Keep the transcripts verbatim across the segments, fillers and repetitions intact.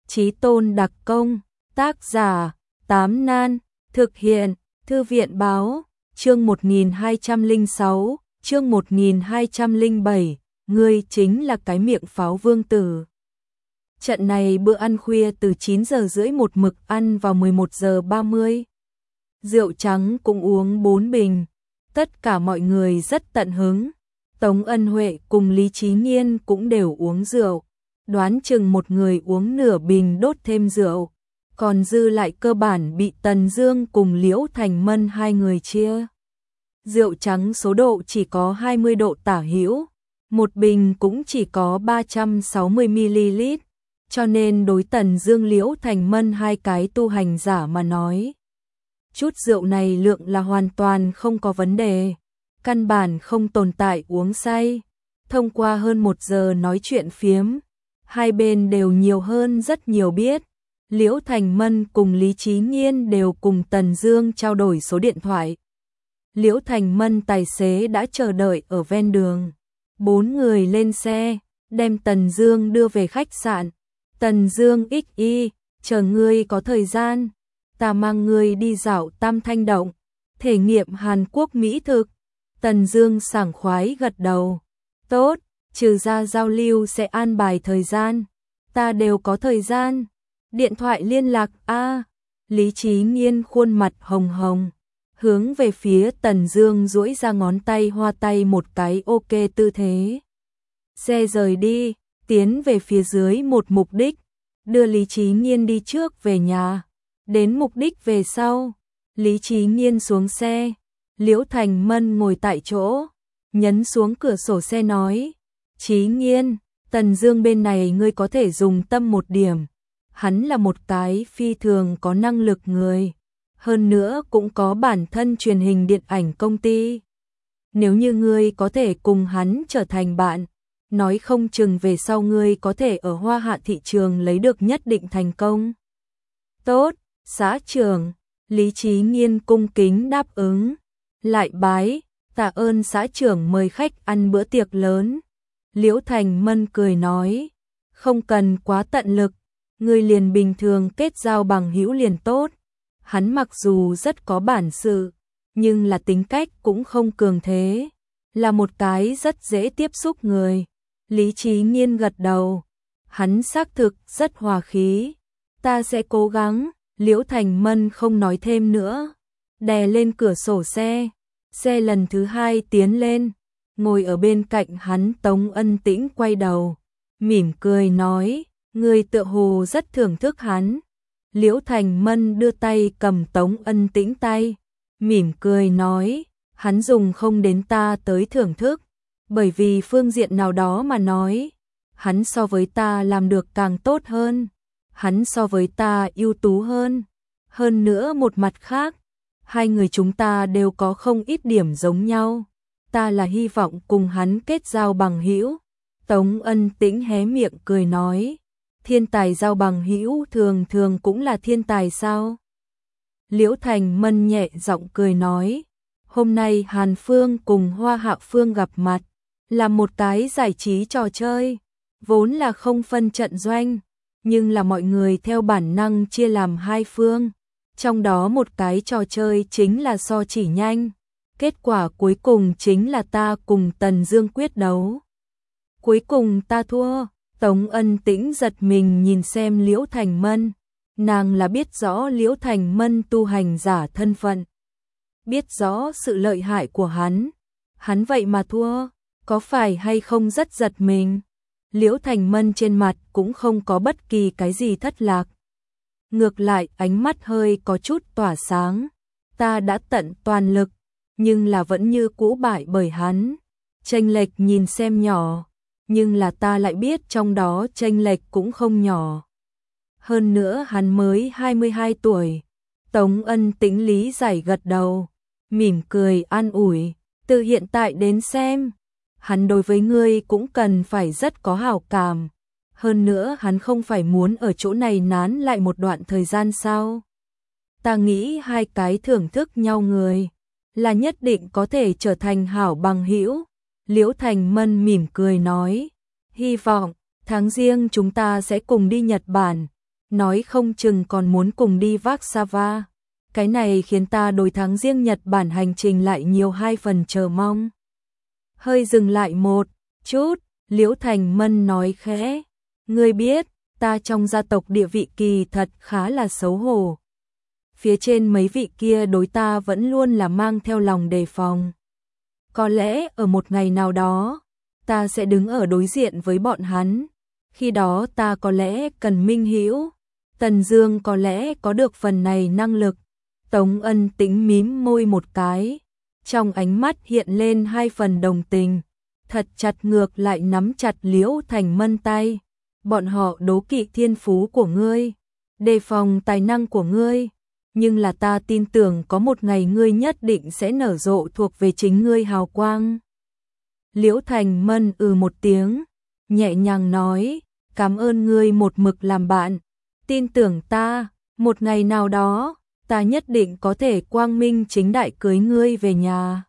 Chí tôn đặc công, tác giả, Tám Nan, thực hiện, Thư viện báo, chương một nghìn hai trăm lẻ sáu, chương một nghìn hai trăm lẻ bảy, ngươi chính là cái miệng pháo vương tử. Trận này bữa ăn khuya từ chín giờ rưỡi một mực ăn vào mười một giờ ba mươi. Rượu trắng cũng uống bốn bình, tất cả mọi người rất tận hứng. Tống Ân Huệ cùng Lý Chí Nghiên cũng đều uống rượu, đoán chừng một người uống nửa bình đốt thêm rượu, còn dư lại cơ bản bị Tần Dương cùng Liễu Thành Mân hai người chia. Rượu trắng số độ chỉ có hai mươi độ tả hữu, một bình cũng chỉ có ba trăm sáu mươi mi li lít, cho nên đối Tần Dương Liễu Thành Mân hai cái tu hành giả mà nói, chút rượu này lượng là hoàn toàn không có vấn đề, căn bản không tồn tại uống say. Thông qua hơn một giờ nói chuyện phiếm, hai bên đều nhiều hơn rất nhiều biết. Liễu Thành Mân cùng Lý Chí Nghiên đều cùng Tần Dương trao đổi số điện thoại. Liễu Thành Mân tài xế đã chờ đợi ở ven đường. Bốn người lên xe, đem Tần Dương đưa về khách sạn. Tần Dương ích y, chờ ngươi có thời gian, ta mang ngươi đi dạo Tam Thanh Động, thể nghiệm Hàn Quốc mỹ thực. Tần Dương sảng khoái gật đầu. Tốt, trừ ra giao lưu sẽ an bài thời gian, ta đều có thời gian. Điện thoại liên lạc a. À, Lý Chí Nghiên khuôn mặt hồng hồng, hướng về phía Tần Dương duỗi ra ngón tay hoa tay một cái ok tư thế. Xe rời đi, tiến về phía dưới một mục đích, đưa Lý Chí Nghiên đi trước về nhà. Đến mục đích về sau, Lý Chí Nghiên xuống xe, Liễu Thành Mân ngồi tại chỗ, nhấn xuống cửa sổ xe nói: "Chí Nghiên, Tần Dương bên này ngươi có thể dùng tâm một điểm. Hắn là một cái phi thường có năng lực người, hơn nữa cũng có bản thân truyền hình điện ảnh công ty. Nếu như ngươi có thể cùng hắn trở thành bạn, nói không chừng về sau ngươi có thể ở Hoa Hạ thị trường lấy được nhất định thành công." "Tốt, xã trưởng." Lý Chí Nghiên cung kính đáp ứng, lại bái: "Tạ ơn xã trưởng mời khách ăn bữa tiệc lớn." Liễu Thành Mân cười nói: "Không cần quá tận lực, ngươi liền bình thường kết giao bằng hữu liền tốt." Hắn mặc dù rất có bản sự, nhưng là tính cách cũng không cường thế, là một cái rất dễ tiếp xúc người. Lý Chí Nghiên gật đầu, hắn xác thực rất hòa khí. "Ta sẽ cố gắng." Liễu Thành Mân không nói thêm nữa, đè lên cửa sổ xe. Xe lần thứ hai tiến lên, ngồi ở bên cạnh hắn Tống Ân Tĩnh quay đầu, mỉm cười nói: "Ngươi tựa hồ rất thưởng thức hắn." Liễu Thành Mân đưa tay cầm Tống Ân Tĩnh tay, mỉm cười nói: "Hắn dùng không đến ta tới thưởng thức, bởi vì phương diện nào đó mà nói, hắn so với ta làm được càng tốt hơn, hắn so với ta ưu tú hơn. Hơn nữa một mặt khác, hai người chúng ta đều có không ít điểm giống nhau, ta là hy vọng cùng hắn kết giao bằng hữu." Tống Ân Tĩnh hé miệng cười nói: "Thiên tài giao bằng hữu thường thường cũng là thiên tài sao?" Liễu Thành Mân nhẹ giọng cười nói: "Hôm nay Hàn Phương cùng Hoa Hạ Phương gặp mặt, là một cái giải trí trò chơi, vốn là không phân trận doanh, nhưng là mọi người theo bản năng chia làm hai phương, trong đó một cái trò chơi chính là so chỉ nhanh, kết quả cuối cùng chính là ta cùng Tần Dương quyết đấu. Cuối cùng ta thua." Tống Ân Tĩnh giật mình nhìn xem Liễu Thành Mân, nàng là biết rõ Liễu Thành Mân tu hành giả thân phận, biết rõ sự lợi hại của hắn, hắn vậy mà thua, có phải hay không rất giật mình. Liễu Thành Mân trên mặt cũng không có bất kỳ cái gì thất lạc, ngược lại ánh mắt hơi có chút tỏa sáng. "Ta đã tận toàn lực, nhưng là vẫn như cũ bại bởi hắn. Chênh lệch nhìn xem nhỏ, nhưng là ta lại biết trong đó chênh lệch cũng không nhỏ. Hơn nữa hắn mới hai mươi hai tuổi." Tống Ân Tĩnh lý giải gật đầu, mỉm cười an ủi: "Từ hiện tại đến xem, hắn đối với ngươi cũng cần phải rất có hảo cảm. Hơn nữa hắn không phải muốn ở chỗ này nán lại một đoạn thời gian sao? Ta nghĩ hai cái thưởng thức nhau người là nhất định có thể trở thành hảo bằng hữu." Liễu Thành Mân mỉm cười nói: "Hy vọng tháng riêng chúng ta sẽ cùng đi Nhật Bản, nói không chừng còn muốn cùng đi Warsaw. Cái này khiến ta đối tháng riêng Nhật Bản hành trình lại nhiều hai phần chờ mong. Hơi dừng lại một chút, Liễu Thành Mân nói khẽ, ngươi biết, ta trong gia tộc địa vị kỳ thật khá là xấu hổ. Phía trên mấy vị kia đối ta vẫn luôn là mang theo lòng đề phòng. Có lẽ ở một ngày nào đó, ta sẽ đứng ở đối diện với bọn hắn. Khi đó ta có lẽ cần minh hữu. Tần Dương có lẽ có được phần này năng lực. Tống Ân Tĩnh mím môi một cái, trong ánh mắt hiện lên hai phần đồng tình, thật chặt ngược lại nắm chặt Liễu Thành Mân tay. Bọn họ đố kỵ thiên phú của ngươi, đề phòng tài năng của ngươi, nhưng là ta tin tưởng có một ngày ngươi nhất định sẽ nở rộ thuộc về chính ngươi hào quang. Liễu Thành Mân ừ một tiếng, nhẹ nhàng nói, cảm ơn ngươi một mực làm bạn, tin tưởng ta, một ngày nào đó, ta nhất định có thể quang minh chính đại cưới ngươi về nhà.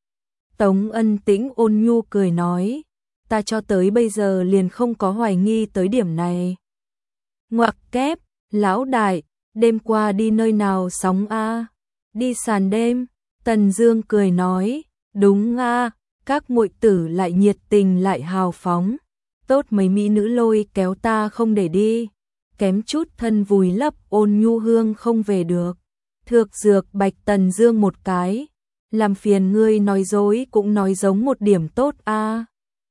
Tống Ân Tĩnh ôn nhu cười nói, ta cho tới bây giờ liền không có hoài nghi tới điểm này. Ngoặc kép, lão đại, đêm qua đi nơi nào sóng a? Đi sàn đêm, Tần Dương cười nói, đúng a, các muội tử lại nhiệt tình lại hào phóng, tốt mấy mỹ nữ lôi kéo ta không để đi, kém chút thân vùi lấp Ôn Nhu Hương không về được. Thược Dược bạch Tần Dương một cái, làm phiền ngươi nói dối cũng nói giống một điểm tốt a.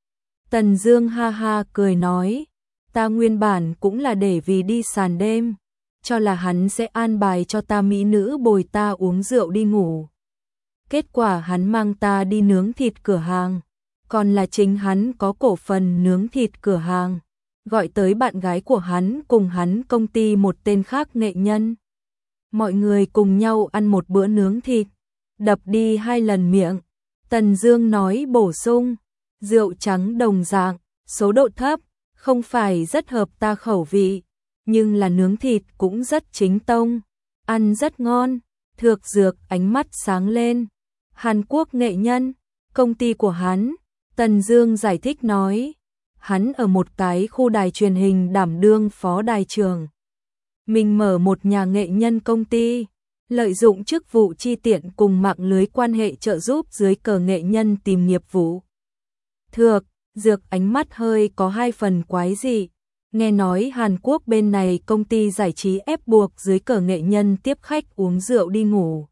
Tần Dương ha ha cười nói, ta nguyên bản cũng là để vì đi sàn đêm, cho là hắn sẽ an bài cho ta mỹ nữ bồi ta uống rượu đi ngủ. Kết quả hắn mang ta đi nướng thịt cửa hàng, còn là chính hắn có cổ phần nướng thịt cửa hàng, gọi tới bạn gái của hắn cùng hắn công ty một tên khác nghệ nhân. Mọi người cùng nhau ăn một bữa nướng thịt, đập đi hai lần miệng. Tần Dương nói bổ sung, rượu trắng đồng dạng, số độ thấp, không phải rất hợp ta khẩu vị, nhưng là nướng thịt cũng rất chính tông, ăn rất ngon. Thược Dược ánh mắt sáng lên, Hàn Quốc nghệ nhân, công ty của hắn. Tần Dương giải thích nói, hắn ở một cái khu đài truyền hình đảm đương phó đài trưởng. Mình mở một nhà nghệ nhân công ty, lợi dụng chức vụ chi tiện cùng mạng lưới quan hệ trợ giúp dưới cờ nghệ nhân tìm nghiệp vụ. Thược Dược ánh mắt hơi có hai phần quái dị, nghe nói Hàn Quốc bên này công ty giải trí ép buộc dưới cờ nghệ nhân tiếp khách uống rượu đi ngủ.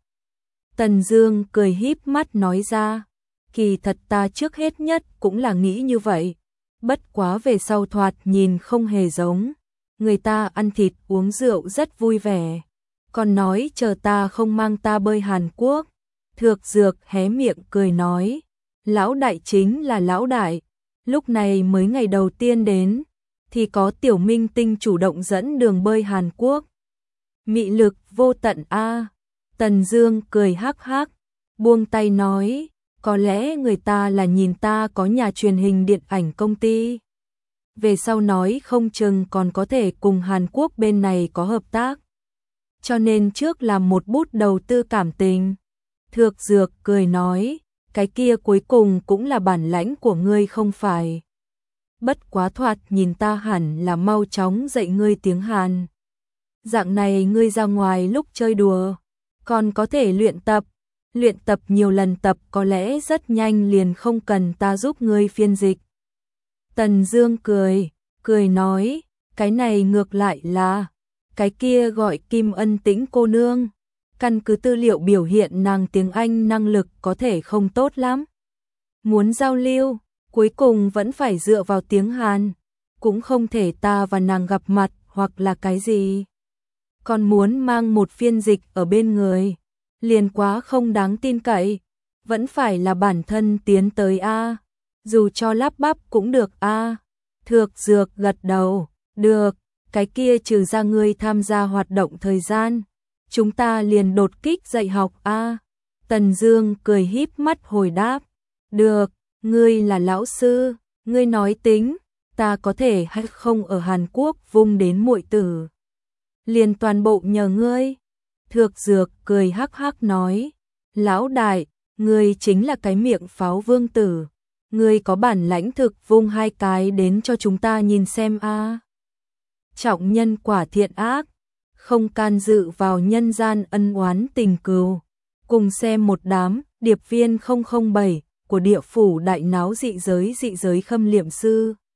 Tần Dương cười híp mắt nói ra, kỳ thật ta trước hết nhất cũng là nghĩ như vậy, bất quá về sau thoạt nhìn không hề giống. Người ta ăn thịt uống rượu rất vui vẻ, còn nói chờ ta không mang ta bơi Hàn Quốc. Thược Dược hé miệng cười nói, lão đại chính là lão đại, lúc này mới ngày đầu tiên đến, thì có tiểu minh tinh chủ động dẫn đường bơi Hàn Quốc. Mị lực vô tận a. Tần Dương cười hắc hắc, buông tay nói, có lẽ người ta là nhìn ta có nhà truyền hình điện ảnh công ty, về sau nói không chừng còn có thể cùng Hàn Quốc bên này có hợp tác, cho nên trước làm một bút đầu tư cảm tình. Thược Dược cười nói, cái kia cuối cùng cũng là bản lãnh của ngươi không phải. Bất quá thoạt nhìn ta hẳn là mau chóng dạy ngươi tiếng Hàn. Dạng này ngươi ra ngoài lúc chơi đùa, còn có thể luyện tập, luyện tập nhiều lần tập có lẽ rất nhanh liền không cần ta giúp ngươi phiên dịch. Tần Dương cười, cười nói, cái này ngược lại là, cái kia gọi Kim Ân Tĩnh cô nương, căn cứ tư liệu biểu hiện nàng tiếng Anh năng lực có thể không tốt lắm. Muốn giao lưu, cuối cùng vẫn phải dựa vào tiếng Hàn, cũng không thể ta và nàng gặp mặt hoặc là cái gì. Còn muốn mang một phiên dịch ở bên người, liền quá không đáng tin cậy, vẫn phải là bản thân tiến tới a, dù cho lắp bắp cũng được a. Thược Dược gật đầu, được, cái kia trừ ra ngươi tham gia hoạt động thời gian, chúng ta liền đột kích dạy học a. Tần Dương cười híp mắt hồi đáp, được, ngươi là lão sư, ngươi nói tính, ta có thể hay không ở Hàn Quốc vung đến muội tử, liền toàn bộ nhờ ngươi. Thược Dược cười hắc hắc nói, lão đại, ngươi chính là cái miệng pháo vương tử, ngươi có bản lãnh thực vung hai cái đến cho chúng ta nhìn xem a. trọng nhân quả thiện ác, không can dự vào nhân gian ân oán tình cừu. Cùng xem một đám điệp viên không không bảy của địa phủ đại náo dị giới dị giới khâm liệm sư.